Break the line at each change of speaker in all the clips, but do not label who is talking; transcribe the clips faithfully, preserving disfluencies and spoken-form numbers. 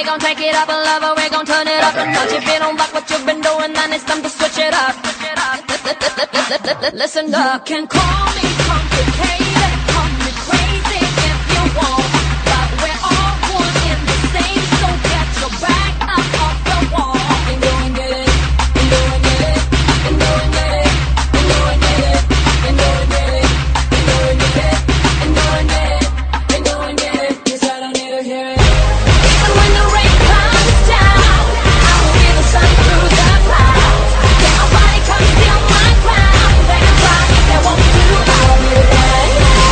gon' take it up a level, we gon' turn it up a notch. If you don't like what you've been doing, then it's time to switch it up. Listen up. You can call me complicated, call me crazy if you want, but we're all one in the same, so get your back up off the wall. And go and get it, and go and get it, and go and get it, and go and get it, and go and get it, and go and get it, and go and get it, and go and get it, 'cause I don't need to hear it. Even when the rain comes down, I will be the sun through the clouds. Can't nobody come steal my crown. They can try if they want to, I'll be there.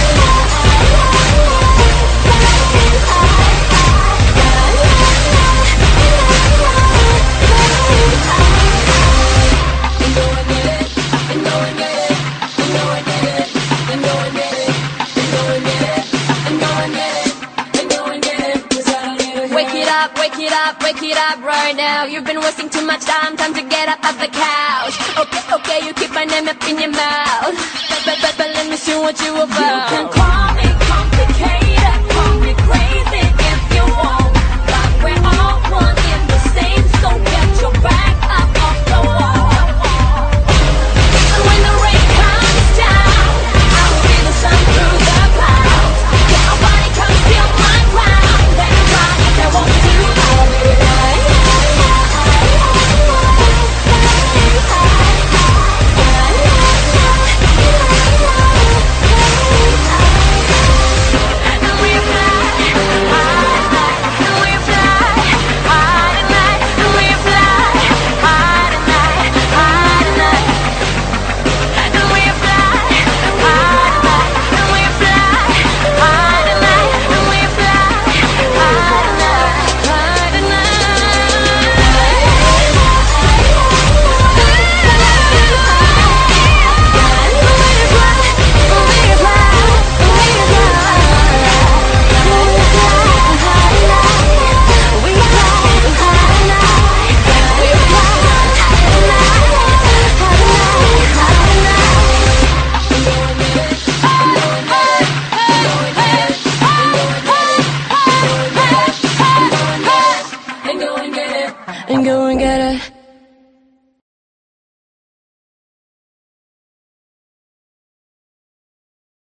Wake it up, wake it up right now. You've been wasting too much time, time to get up off the couch. Okay, okay, you keep my name up in your mouth, but, but, but, but let me see what you about. You can